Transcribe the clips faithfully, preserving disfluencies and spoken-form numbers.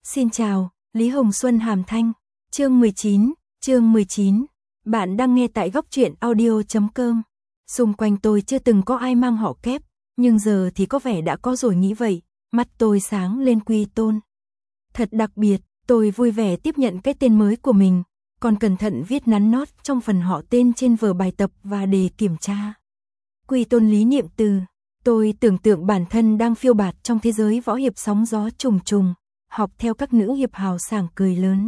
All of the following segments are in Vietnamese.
Xin chào, Lý Hồng Xuân Hàm Thanh, chương mười chín, chương mười chín. Bạn đang nghe tại góc truyện audio chấm com. Xung quanh tôi chưa từng có ai mang họ Kép, nhưng giờ thì có vẻ đã có rồi nghĩ vậy, mắt tôi sáng lên Quy Tôn. Thật đặc biệt, tôi vui vẻ tiếp nhận cái tên mới của mình, còn cẩn thận viết nắn nót trong phần họ tên trên vở bài tập và đề kiểm tra. Quy Tôn Lý Niệm Từ. Tôi tưởng tượng bản thân đang phiêu bạt trong thế giới võ hiệp sóng gió trùng trùng, học theo các nữ hiệp hào sảng cười lớn.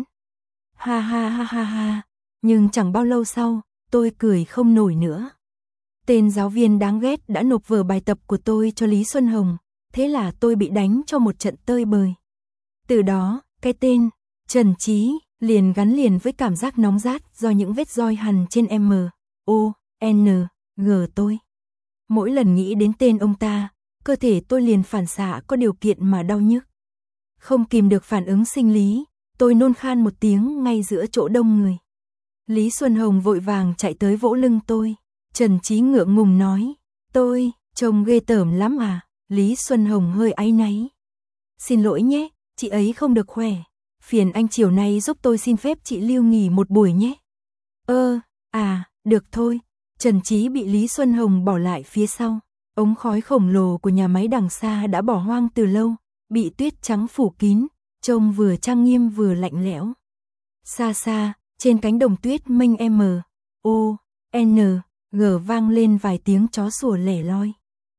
Ha ha ha ha ha, nhưng chẳng bao lâu sau, tôi cười không nổi nữa. Tên giáo viên đáng ghét đã nộp vở bài tập của tôi cho Lý Xuân Hồng, thế là tôi bị đánh cho một trận tơi bời. Từ đó, cái tên Trần Chí liền gắn liền với cảm giác nóng rát do những vết roi hằn trên M, O, N, G tôi. Mỗi lần nghĩ đến tên ông ta, cơ thể tôi liền phản xạ có điều kiện mà đau nhức. Không kìm được phản ứng sinh lý, tôi nôn khan một tiếng ngay giữa chỗ đông người. Lý Xuân Hồng vội vàng chạy tới vỗ lưng tôi. Trần Chí ngượng ngùng nói, tôi, trông ghê tởm lắm à? Lý Xuân Hồng hơi áy náy. Xin lỗi nhé, chị ấy không được khỏe. Phiền anh chiều nay giúp tôi xin phép chị lưu nghỉ một buổi nhé. Ơ, à, được thôi. Trần Chí bị Lý Xuân Hồng bỏ lại phía sau. Ống khói khổng lồ của nhà máy đằng xa đã bỏ hoang từ lâu, bị tuyết trắng phủ kín, trông vừa trang nghiêm vừa lạnh lẽo. Xa xa, trên cánh đồng tuyết mênh M, O, N, G vang lên vài tiếng chó sủa lẻ loi.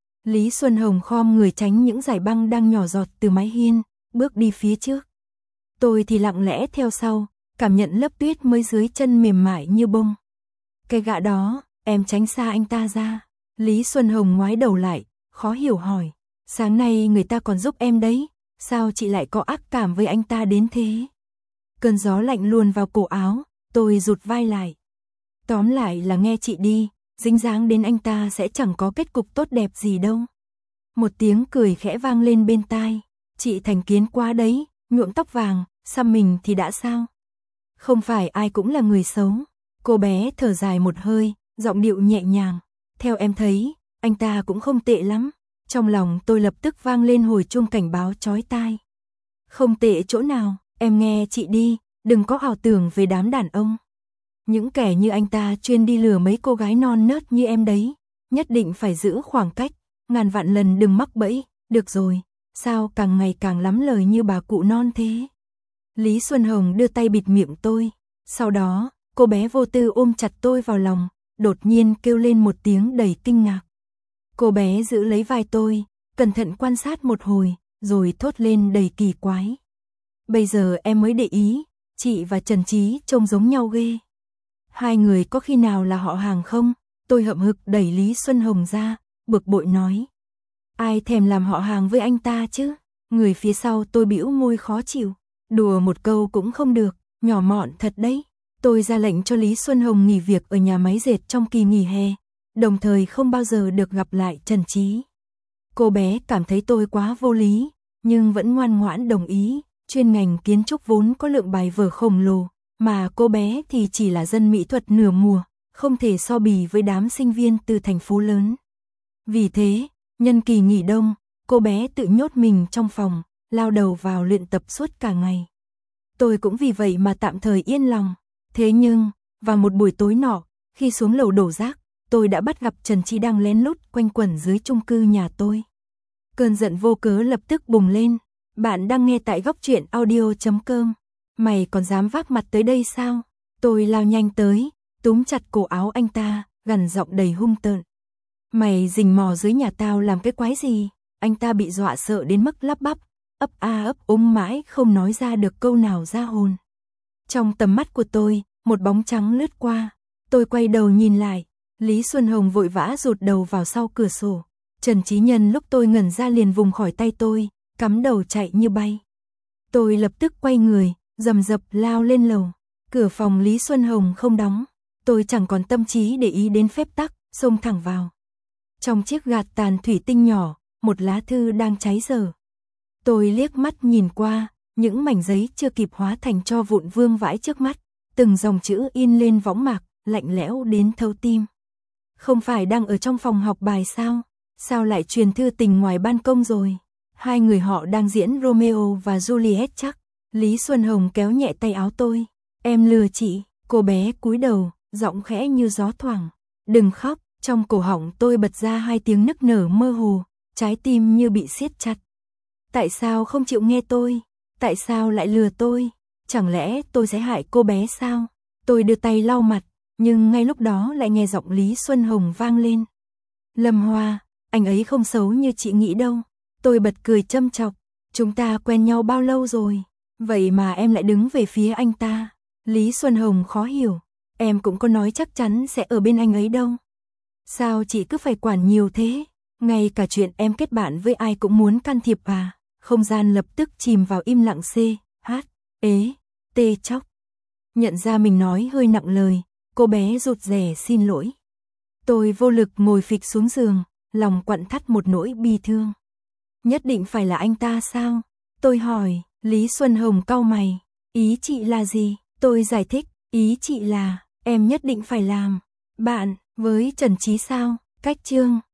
Lý Xuân Hồng khom người tránh những dải băng đang nhỏ giọt từ mái hiên, bước đi phía trước. Tôi thì lặng lẽ theo sau, cảm nhận lớp tuyết mới dưới chân mềm mại như bông. Cái gã đó, em tránh xa anh ta ra. Lý Xuân Hồng ngoái đầu lại, khó hiểu hỏi. Sáng nay người ta còn giúp em đấy, sao chị lại có ác cảm với anh ta đến thế? Cơn gió lạnh luồn vào cổ áo, tôi rụt vai lại. Tóm lại là nghe chị đi, dính dáng đến anh ta sẽ chẳng có kết cục tốt đẹp gì đâu. Một tiếng cười khẽ vang lên bên tai. Chị thành kiến quá đấy, nhuộm tóc vàng, xăm mình thì đã sao? Không phải ai cũng là người xấu. Cô bé thở dài một hơi, giọng điệu nhẹ nhàng. Theo em thấy, anh ta cũng không tệ lắm. Trong lòng tôi lập tức vang lên hồi chuông cảnh báo chói tai. Không tệ chỗ nào, em nghe chị đi, đừng có ảo tưởng về đám đàn ông. Những kẻ như anh ta chuyên đi lừa mấy cô gái non nớt như em đấy. Nhất định phải giữ khoảng cách, ngàn vạn lần đừng mắc bẫy. Được rồi, sao càng ngày càng lắm lời như bà cụ non thế? Lý Xuân Hồng đưa tay bịt miệng tôi. Sau đó, cô bé vô tư ôm chặt tôi vào lòng, đột nhiên kêu lên một tiếng đầy kinh ngạc. Cô bé giữ lấy vai tôi, cẩn thận quan sát một hồi, rồi thốt lên đầy kỳ quái. Bây giờ em mới để ý, chị và Trần Chí trông giống nhau ghê. Hai người có khi nào là họ hàng không? Tôi hậm hực đẩy Lý Xuân Hồng ra, bực bội nói. Ai thèm làm họ hàng với anh ta chứ? Người phía sau tôi bĩu môi khó chịu. Đùa một câu cũng không được, nhỏ mọn thật đấy. Tôi ra lệnh cho Lý Xuân Hồng nghỉ việc ở nhà máy dệt trong kỳ nghỉ hè, đồng thời không bao giờ được gặp lại Trần Chí. Cô bé cảm thấy tôi quá vô lý, nhưng vẫn ngoan ngoãn đồng ý. Chuyên ngành kiến trúc vốn có lượng bài vở khổng lồ, mà cô bé thì chỉ là dân mỹ thuật nửa mùa, không thể so bì với đám sinh viên từ thành phố lớn. Vì thế, nhân kỳ nghỉ đông, cô bé tự nhốt mình trong phòng, lao đầu vào luyện tập suốt cả ngày. Tôi cũng vì vậy mà tạm thời yên lòng. Thế nhưng, vào một buổi tối nọ, khi xuống lầu đổ rác, tôi đã bắt gặp Trần Chí đang lén lút quanh quẩn dưới chung cư nhà tôi. Cơn giận vô cớ lập tức bùng lên. Bạn đang nghe tại góc truyện audio chấm com. Mày còn dám vác mặt tới đây sao? Tôi lao nhanh tới, túm chặt cổ áo anh ta, gằn giọng đầy hung tợn. Mày rình mò dưới nhà tao làm cái quái gì? Anh ta bị dọa sợ đến mức lắp bắp, ấp a ấp úng mãi không nói ra được câu nào ra hồn. Trong tầm mắt của tôi, một bóng trắng lướt qua. Tôi quay đầu nhìn lại, Lý Xuân Hồng vội vã rụt đầu vào sau cửa sổ. Trần Chí nhân lúc tôi ngẩn ra liền vùng khỏi tay tôi, cắm đầu chạy như bay. Tôi lập tức quay người, rầm rập lao lên lầu. Cửa phòng Lý Xuân Hồng không đóng. Tôi chẳng còn tâm trí để ý đến phép tắc, xông thẳng vào. Trong chiếc gạt tàn thủy tinh nhỏ, một lá thư đang cháy dở. Tôi liếc mắt nhìn qua, những mảnh giấy chưa kịp hóa thành tro vụn vương vãi trước mắt, từng dòng chữ in lên võng mạc, lạnh lẽo đến thấu tim. Không phải đang ở trong phòng học bài sao? Sao lại truyền thư tình ngoài ban công rồi? Hai người họ đang diễn Romeo và Juliet chắc. Lý Xuân Hồng kéo nhẹ tay áo tôi. Em lừa chị. Cô bé cúi đầu, giọng khẽ như gió thoảng. Đừng khóc. Trong cổ họng tôi bật ra hai tiếng nức nở mơ hồ, trái tim như bị siết chặt. Tại sao không chịu nghe tôi? Tại sao lại lừa tôi? Chẳng lẽ tôi sẽ hại cô bé sao? Tôi đưa tay lau mặt, nhưng ngay lúc đó lại nghe giọng Lý Xuân Hồng vang lên. Lâm Hoa, anh ấy không xấu như chị nghĩ đâu. Tôi bật cười châm chọc. Chúng ta quen nhau bao lâu rồi? Vậy mà em lại đứng về phía anh ta. Lý Xuân Hồng khó hiểu. Em cũng có nói chắc chắn sẽ ở bên anh ấy đâu. Sao chị cứ phải quản nhiều thế? Ngay cả chuyện em kết bạn với ai cũng muốn can thiệp à? Không gian lập tức chìm vào im lặng c, h, ế, tê chóc. Nhận ra mình nói hơi nặng lời, cô bé rụt rè xin lỗi. Tôi vô lực ngồi phịch xuống giường, lòng quặn thắt một nỗi bi thương. Nhất định phải là anh ta sao? Tôi hỏi. Lý Xuân Hồng cau mày. Ý chị là gì? Tôi giải thích. Ý chị là em nhất định phải làm bạn với Trần Chí sao? Cách chương